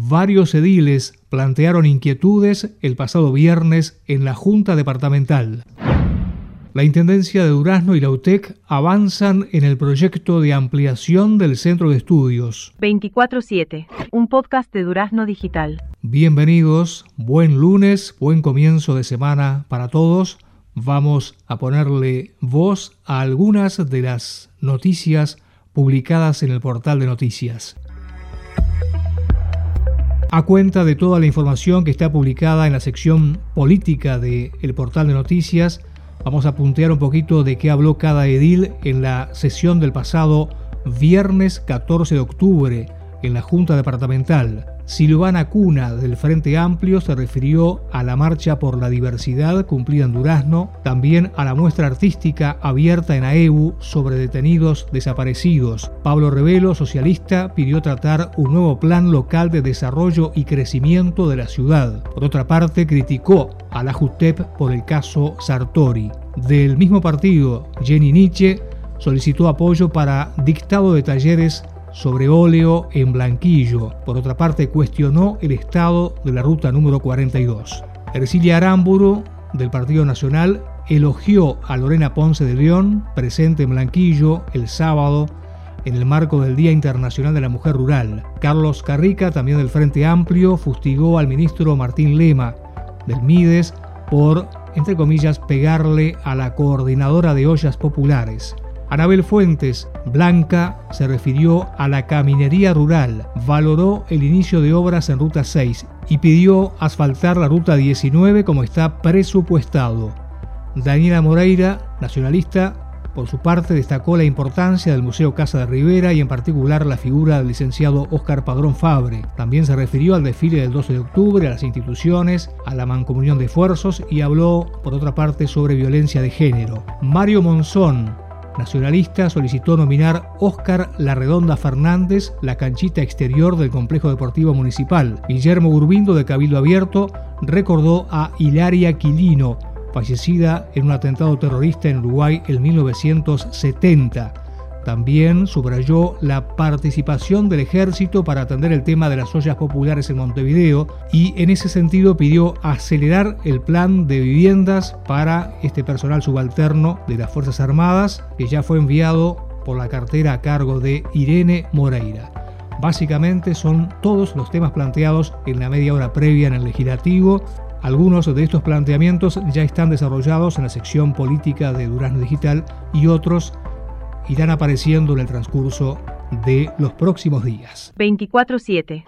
Varios ediles plantearon inquietudes el pasado viernes en la Junta Departamental. La Intendencia de Durazno y la UTEC avanzan en el proyecto de ampliación del Centro de Estudios. 24/7, un podcast de Durazno Digital. Bienvenidos, buen lunes, buen comienzo de semana para todos. Vamos a ponerle voz a algunas de las noticias publicadas en el portal de noticias. A cuenta de toda la información que está publicada en la sección política del portal de noticias, vamos a puntear un poquito de qué habló cada edil en la sesión del pasado viernes 14 de octubre en la Junta Departamental. Silvana Cuna, del Frente Amplio, se refirió a la marcha por la diversidad cumplida en Durazno, también a la muestra artística abierta en AEBU sobre detenidos desaparecidos. Pablo Rebelo, socialista, pidió tratar un nuevo plan local de desarrollo y crecimiento de la ciudad. Por otra parte, criticó a la JUTEP por el caso Sartori. Del mismo partido, Jenny Nietzsche solicitó apoyo para dictado de talleres sobre óleo en Blanquillo. Por otra parte, cuestionó el estado de la ruta número 42. Ercilia Aramburu, del Partido Nacional, elogió a Lorena Ponce de León, presente en Blanquillo el sábado en el marco del Día Internacional de la Mujer Rural. Carlos Carrica, también del Frente Amplio, fustigó al ministro Martín Lema, del Mides, por, entre comillas, pegarle a la coordinadora de ollas populares. Anabel Fuentes, Blanca, se refirió a la caminería rural, valoró el inicio de obras en Ruta 6 y pidió asfaltar la Ruta 19 como está presupuestado. Daniela Moreira, nacionalista, por su parte destacó la importancia del Museo Casa de Rivera y en particular la figura del licenciado Óscar Padrón Fabre. También se refirió al desfile del 12 de octubre, a las instituciones, a la mancomunión de esfuerzos y habló, por otra parte, sobre violencia de género. Mario Monzón, nacionalista, solicitó nominar Óscar Larredonda Fernández, la canchita exterior del complejo deportivo municipal. Guillermo Urbindo, de Cabildo Abierto, recordó a Hilaria Quilino, fallecida en un atentado terrorista en Uruguay en 1970. También subrayó la participación del ejército para atender el tema de las ollas populares en Montevideo y en ese sentido pidió acelerar el plan de viviendas para este personal subalterno de las Fuerzas Armadas, que ya fue enviado por la cartera a cargo de Irene Moreira. Básicamente son todos los temas planteados en la media hora previa en el legislativo. Algunos de estos planteamientos ya están desarrollados en la sección política de Durazno Digital y otros irán apareciendo en el transcurso de los próximos días. 24/7.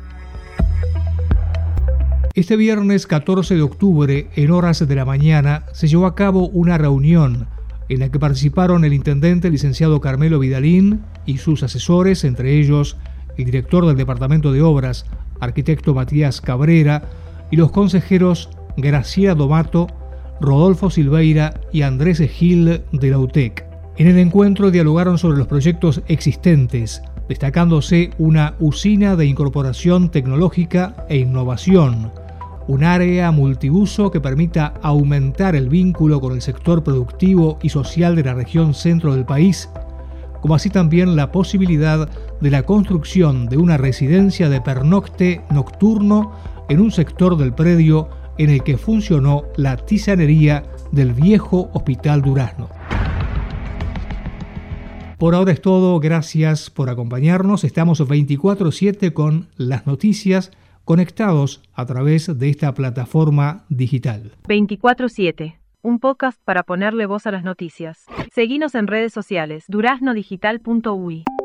Este viernes 14 de octubre, en horas de la mañana, se llevó a cabo una reunión en la que participaron el intendente licenciado Carmelo Vidalín y sus asesores, entre ellos el director del Departamento de Obras, arquitecto Matías Cabrera, y los consejeros Graciela Domato, Rodolfo Silveira y Andrés Gil de la UTEC. En el encuentro dialogaron sobre los proyectos existentes, destacándose una usina de incorporación tecnológica e innovación, un área multiuso que permita aumentar el vínculo con el sector productivo y social de la región centro del país, como así también la posibilidad de la construcción de una residencia de pernocte nocturno en un sector del predio en el que funcionó la tisanería del viejo Hospital Durazno. Por ahora es todo, gracias por acompañarnos. Estamos 24/7 con las noticias conectados a través de esta plataforma digital. 24/7, un podcast para ponerle voz a las noticias. Seguinos en redes sociales, duraznodigital.uy.